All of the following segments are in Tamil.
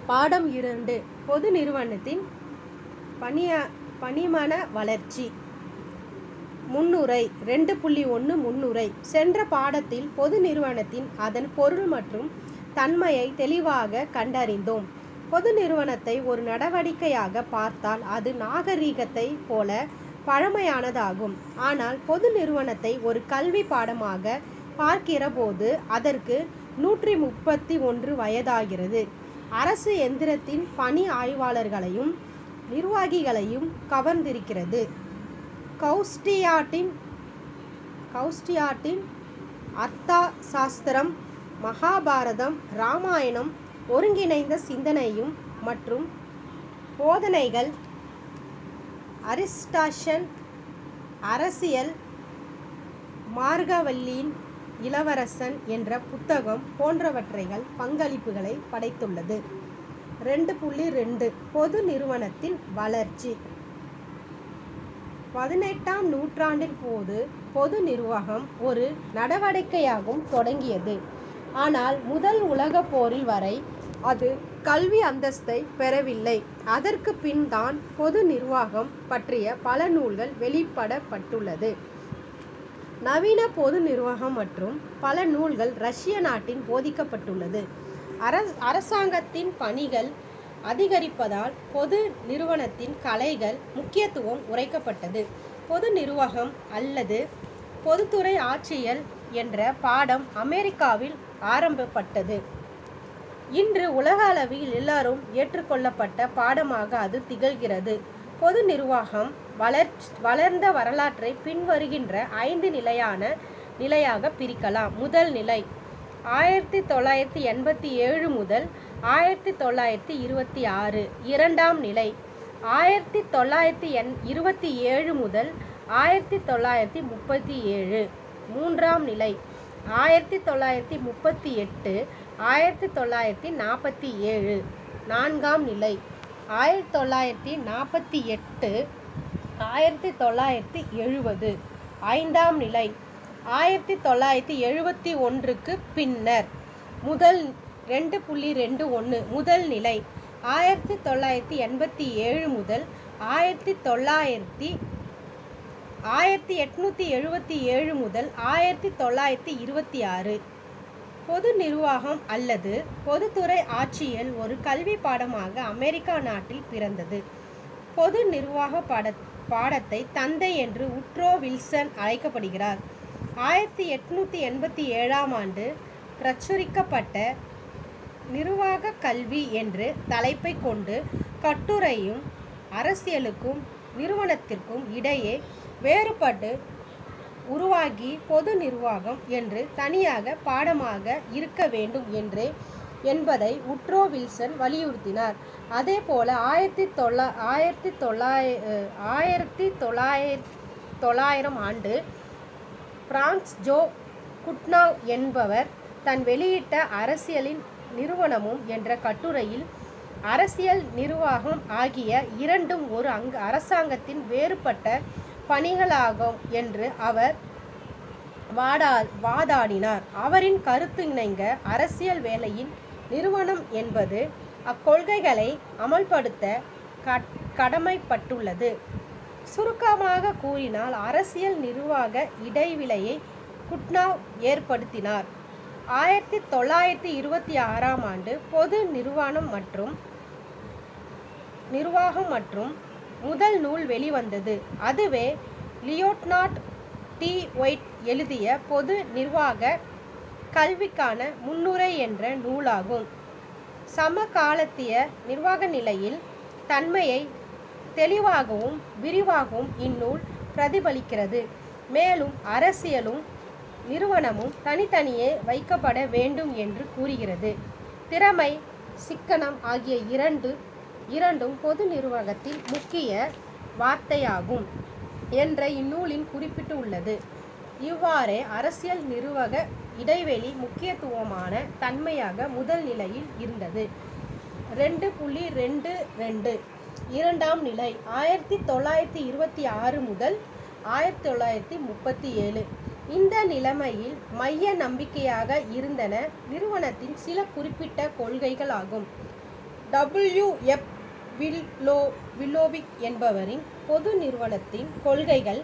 பாடம் 2 பொது நிறுவனத்தின் பணிமன வளர்ச்சி. முன்னுரை 2.1 முன்னுரை. சென்ற பாடத்தில் பொது நிறுவனத்தின் அதன் பொருள் மற்றும் தன்மையை தெளிவாக கண்டறிந்தோம். பொது நிறுவனத்தை ஒரு நடவடிக்கையாக பார்த்தால் அது நாகரிகத்தை போல பழமையானதாகும். ஆனால் பொது நிறுவனத்தை ஒரு கல்வி பாடமாக பார்க்கிற போது அதற்கு 131 வயதாகிறது. அரசு எந்திரத்தின் பணி ஆய்வாளர்களையும் நிர்வாகிகளையும் கவர்ந்திருக்கிறது. கௌஸ்டியாட்டின் அர்த்தா சாஸ்திரம், மகாபாரதம், இராமாயணம், ஒருங்கிணைந்த சிந்தனையும் மற்றும் போதனைகள், அரிஸ்டாஷன் அரசியல், மார்கவல்லியின் இளவரசன் என்ற புத்தகம் போன்றவற்றைகள் பங்களிப்புகளை படைத்துள்ளது. 2.2 பொது நிறுவனத்தின் வளர்ச்சி. 18ஆம் நூற்றாண்டின் போது பொது நிர்வாகம் ஒரு நடவடிக்கையாகவும் தொடங்கியது. ஆனால் முதல் உலகப் போரில் வரை அது கல்வி அந்தஸ்தை பெறவில்லை. அதற்கு பின் தான் பொது நிர்வாகம் பற்றிய பல நூல்கள் வெளியிடப்பட்டுள்ளது. நவீன பொது நிர்வாகம் மற்றும் பல நூல்கள் ரஷ்ய நாட்டில் போதிக்கப்பட்டுள்ளது. அரசாங்கத்தின் பணிகள் அதிகரிப்பதால் பொது நிறுவனத்தின் கலைகள் முக்கியத்துவம் உரைக்கப்பட்டது. பொது நிர்வாகம் அல்லது பொதுத்துறை ஆட்சியல் என்ற பாடம் அமெரிக்காவில் ஆரம்பிக்கப்பட்டது. இன்று உலக அளவில் எல்லாரும் ஏற்றுக்கொள்ளப்பட்ட பாடமாக அது திகழ்கிறது. பொது நிர்வாகம் வளர்ந்த வரலாற்றை பின்வருகின்ற 5 நிலையாக பிரிக்கலாம். முதல் நிலை 1987 முதல் 1926. இரண்டாம் நிலை 1927 முதல் 1937. மூன்றாம் நிலை 1938 1947. நான்காம் நிலை 1948 1970. ஐந்தாம் நிலை 1971க்கு பின்னர். 2.21 முதல் நிலை 1987 முதல் 1877 முதல் 1926. பொது நிர்வாகம் அல்லது பொதுத்துறை ஆட்சியல் ஒரு கல்வி பாடமாக அமெரிக்கா நாட்டில் பிறந்தது. பொது நிர்வாக பாடத்தை தந்தை என்று உட்ரோ வில்சன் அழைக்கப்படுகிறார். 1887ஆம் ஆண்டு பிரசுரிக்கப்பட்ட நிர்வாக கல்வி என்று தலைப்பை கொண்டு கட்டுரையும் அரசியலுக்கும் நிறுவனத்திற்கும் இடையே வேறுபாடு உருவாகி பொது நிர்வாகம் என்று தனியாக பாடமாக இருக்க வேண்டும் என்பதை உட்ரோ வில்சன் வலியுறுத்தினார். அதேபோல 1900 ஆண்டு பிரான்ஸ் ஜோ குட்னாவ் என்பவர் தன் வெளியிட்ட அரசியலின் நிறுவனமும் என்ற கட்டுரையில் அரசியல் நிர்வாகம் ஆகிய இரண்டும் ஒரு அரசாங்கத்தின் வேறுபட்ட பணிகளாகும் என்று அவர் வாதாடினார். அவரின் கருத்து இணங்க அரசியல் வேலையின் நிறுவனம் என்பது அக்கொள்கைகளை அமல்படுத்த கடமைப்பட்டுள்ளது. சுருக்கமாக கூறினால் அரசியல் நிர்வாக இடைவெளியை குட்னாவ் ஏற்படுத்தினார். 1926ஆம் ஆண்டு பொது நிர்வாகம் மற்றும் முதல் நூல் வெளிவந்தது. அதுவே லியோனார்ட் டி ஒயிட் எழுதிய பொது நிர்வாக கல்விக்கான முன்னுரை என்ற நூலாகும். சமகாலத்திய நிர்வாக நிலையில் தன்மையை தெளிவாகவும் விரிவாகவும் இந்நூல் பிரதிபலிக்கிறது. மேலும் அரசியலும் நிறுவனமும் தனித்தனியே வைக்கப்பட வேண்டும் என்று கூறுகிறது. திறமை, சிக்கனம் ஆகிய இரண்டும் பொது நிர்வாகத்தில் முக்கிய வார்த்தையாகும் என்ற இந்நூலின் குறிப்பிட்டுள்ளது. இவ்வாறே அரசியல் நிர்வாக இடைவெளி முக்கியத்துவமான தன்மையாக முதல் நிலையில் இருந்தது. 2.22 இரண்டாம் நிலை 1926 முதல் 1937. இந்த நிலைமையில் மைய நம்பிக்கையாக இருந்தன நிறுவனத்தின் சில குறிப்பிட்ட கொள்கைகள் ஆகும். W.F. வில்லோவிக் என்பவரின் பொது நிறுவனத்தின் கொள்கைகள்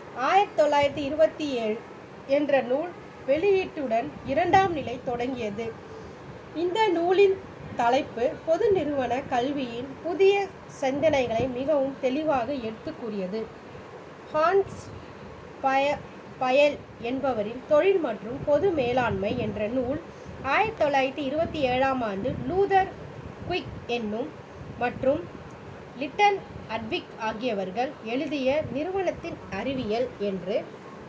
1927 என்ற நூல் வெளியீட்டுடன் இரண்டாம் நிலை தொடங்கியது. இந்த நூலின் தலைப்பு பொது நிறுவன கல்வியின் புதிய சிந்தனைகளை மிகவும் தெளிவாக எடுத்து கூறியது. ஹான்ஸ் பயல் என்பவரின் தொழில் மற்றும் பொது மேலாண்மை என்ற நூல் 1927 லூதர் குயிக் என்னும் மற்றும் லிட்டில் அட்விக் ஆகியவர்கள் எழுதிய நிறுவனத்தின் அறிவியல் என்று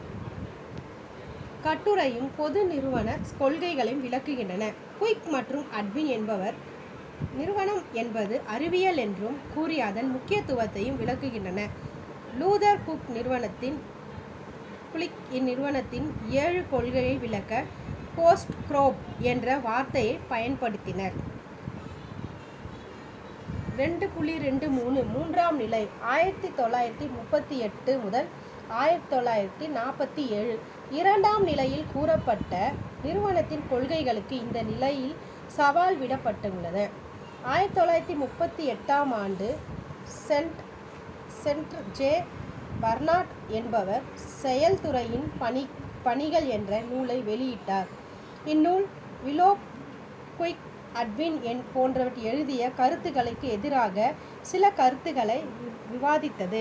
கட்டுரையும் பொது நிறுவன கொள்கைகளையும் விளக்குகின்றன. குயிக் மற்றும் அட்வின் என்பவர் நிறுவனம் என்பது அறிவியல் என்றும் கூறி அதன் முக்கியத்துவத்தையும் விளக்குகின்றன. லூதர் குக் இந்நிறுவனத்தின் 7 கொள்கையை விளக்க போஸ்ட் குரோப் என்ற வார்த்தையை பயன்படுத்தினர். 2.23 மூன்றாம் நிலை 1938 முதல் 1947. இரண்டாம் நிலையில் கூறப்பட்ட நிறுவனத்தின் கொள்கைகளுக்கு இந்த நிலையில் சவால் விடப்பட்டுள்ளன. 1938 சென்ட் ஜே பர்னார்ட் என்பவர் செயல்துறையின் பணிகள் என்ற நூலை வெளியிட்டார். இந்நூல் வில்லோப் குயிக் அட்வின் போன்றவர் எழுதிய கருத்துக்களுக்கு எதிராக சில கருத்துக்களை விவாதித்தது.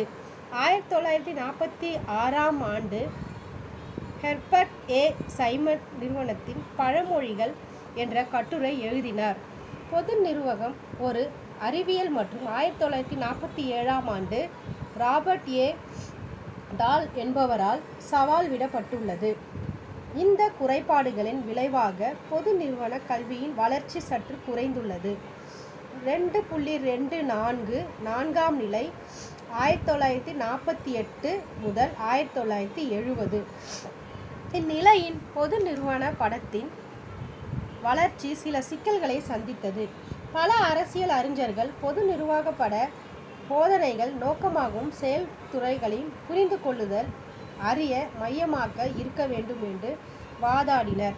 1946 ஹெர்பர்ட் ஏ. சைமன் நிறுவனத்தின் பழமொழிகள் என்ற கட்டுரை எழுதினார். பொது நிர்வாகம் ஒரு அறிவியல் மற்றும் 1947 ராபர்ட் ஏ. டால் என்பவரால் சவால் விடப்பட்டுள்ளது. இந்த குறைபாடுகளின் விளைவாக பொது நிறுவன கல்வியின் வளர்ச்சி சற்று குறைந்துள்ளது. 2.24 நான்காம் நிலை 1948 முதல் 1970. இந்நிலையின் பொது நிறுவன படத்தின் வளர்ச்சி சில சிக்கல்களை சந்தித்தது. பல அரசியல் அறிஞர்கள் பொது நிர்வாக போதனைகள் நோக்கமாகவும் செயல்துறைகளையும் புரிந்து கொள்ளுதல் அறிய மையமாக இருக்க வேண்டும் என்று வாதாடினர்.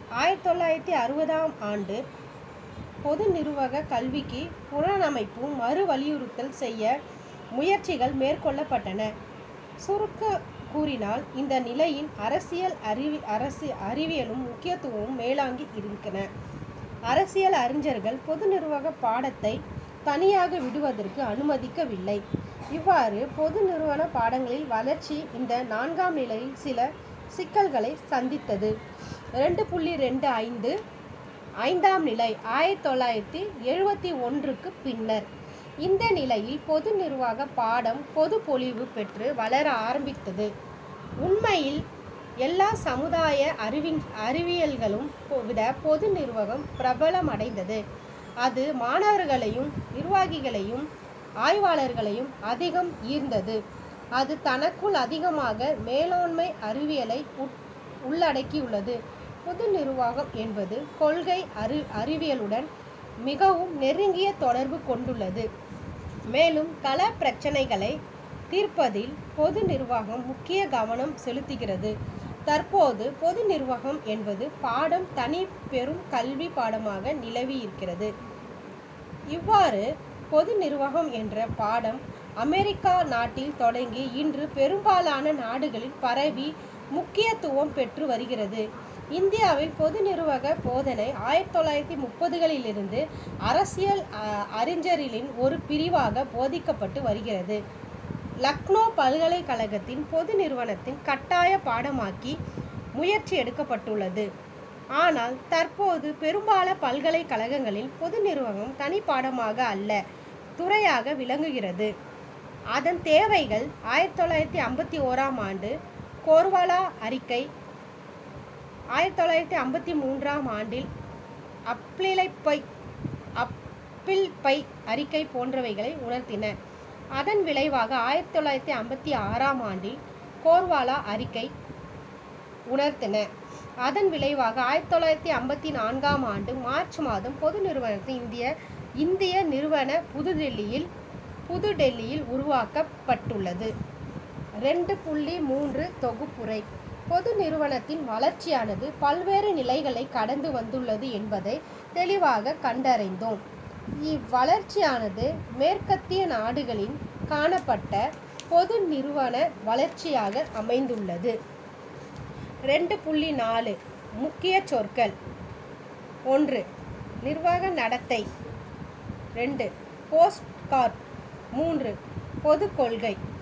1960 பொது நிர்வாக கல்விக்கு புனரமைப்பும் மறு வலியுறுத்தல் செய்ய முயற்சிகள் மேற்கொள்ளப்பட்டன. சுருக்க கூறினால் இந்த நிலையின் அறிவியலும் முக்கியத்துவமும் மேலாங்கி இருக்கின்றன. அரசியல் அறிஞர்கள் பொது நிர்வாக பாடத்தை தனியாக விடுவதற்கு அனுமதிக்கவில்லை. இவ்வாறு பொது நிறுவன பாடங்களில் வளர்ச்சி இந்த நான்காம் நிலையில் சில சிக்கல்களை சந்தித்தது. 2.25 ஐந்தாம் நிலை 1971 பின்னர் இந்த நிலையில் பொது நிர்வாக பாடம் பொது பொலிவு பெற்று வளர ஆரம்பித்தது. உண்மையில் எல்லா சமுதாய அறிவியல்களும் விட பொது நிர்வாகம் பிரபலமடைந்தது. அது மாணவர்களையும் நிர்வாகிகளையும் ஆய்வாளர்களையும் அதிகம் ஈர்த்தது. அது தனக்குள் அதிகமாக மேலாண்மை அறிவியலை உள்ளடக்கியுள்ளது. பொது நிர்வாகம் என்பது கொள்கை அறிவியலுடன் மிகவும் நெருங்கிய தொடர்பு கொண்டுள்ளது. மேலும் கள பிரச்சனைகளை தீர்ப்பதில் பொது நிர்வாகம் முக்கிய கவனம் செலுத்துகிறது. தற்போது பொது நிர்வாகம் என்பது பாடம் தனி பெரும் கல்வி பாடமாக நிலவி இருக்கிறது. இவ்வாறு பொது நிர்வாகம் என்ற பாடம் அமெரிக்கா நாட்டில் தொடங்கி இன்று பெரும்பாலான நாடுகளில் பரவி முக்கியத்துவம் பெற்று வருகிறது. இந்தியாவில் பொது நிர்வாக போதனை 1930களிலிருந்து அரசியல் அறிஞர்களின் ஒரு பிரிவாக போதிக்கப்பட்டு வருகிறது. லக்னோ பல்கலைக்கழகத்தின் பொது நிறுவனத்தின் கட்டாய பாடமாக்கி முயற்சி எடுக்கப்பட்டுள்ளது. ஆனால் தற்போது பெரும்பாலான பல்கலைக்கழகங்களில் பொது நிர்வாகம் தனி பாடமாக அல்ல துறையாக விளங்குகிறது. அதன் தேவைகள் 1951 கோர்வாலா அறிக்கை 1953 அப்பிள்பை அறிக்கை போன்றவைகளை உணர்த்தின. அதன் விளைவாக 1956 கோர்வாலா அறிக்கை உணர்த்தின. அதன் விளைவாக 1954 மார்ச் மாதம் பொது நிறுவனத்தின் இந்திய நிறுவன புதுடெல்லியில் உருவாக்கப்பட்டுள்ளது. 2.3 தொகுப்புரை. பொது நிறுவனத்தின் வளர்ச்சியானது பல்வேறு நிலைகளை கடந்து வந்துள்ளது என்பதை தெளிவாக கண்டறிந்தோம். இவ்வளர்ச்சியானது மேற்கத்திய நாடுகளின் காணப்பட்ட பொது நிறுவன வளர்ச்சியாக அமைந்துள்ளது. 2.4 முக்கிய சொற்கள். 1. நிர்வாக நடத்தை. 2. போஸ்ட்கார்ட். 3. பொது கொள்கை.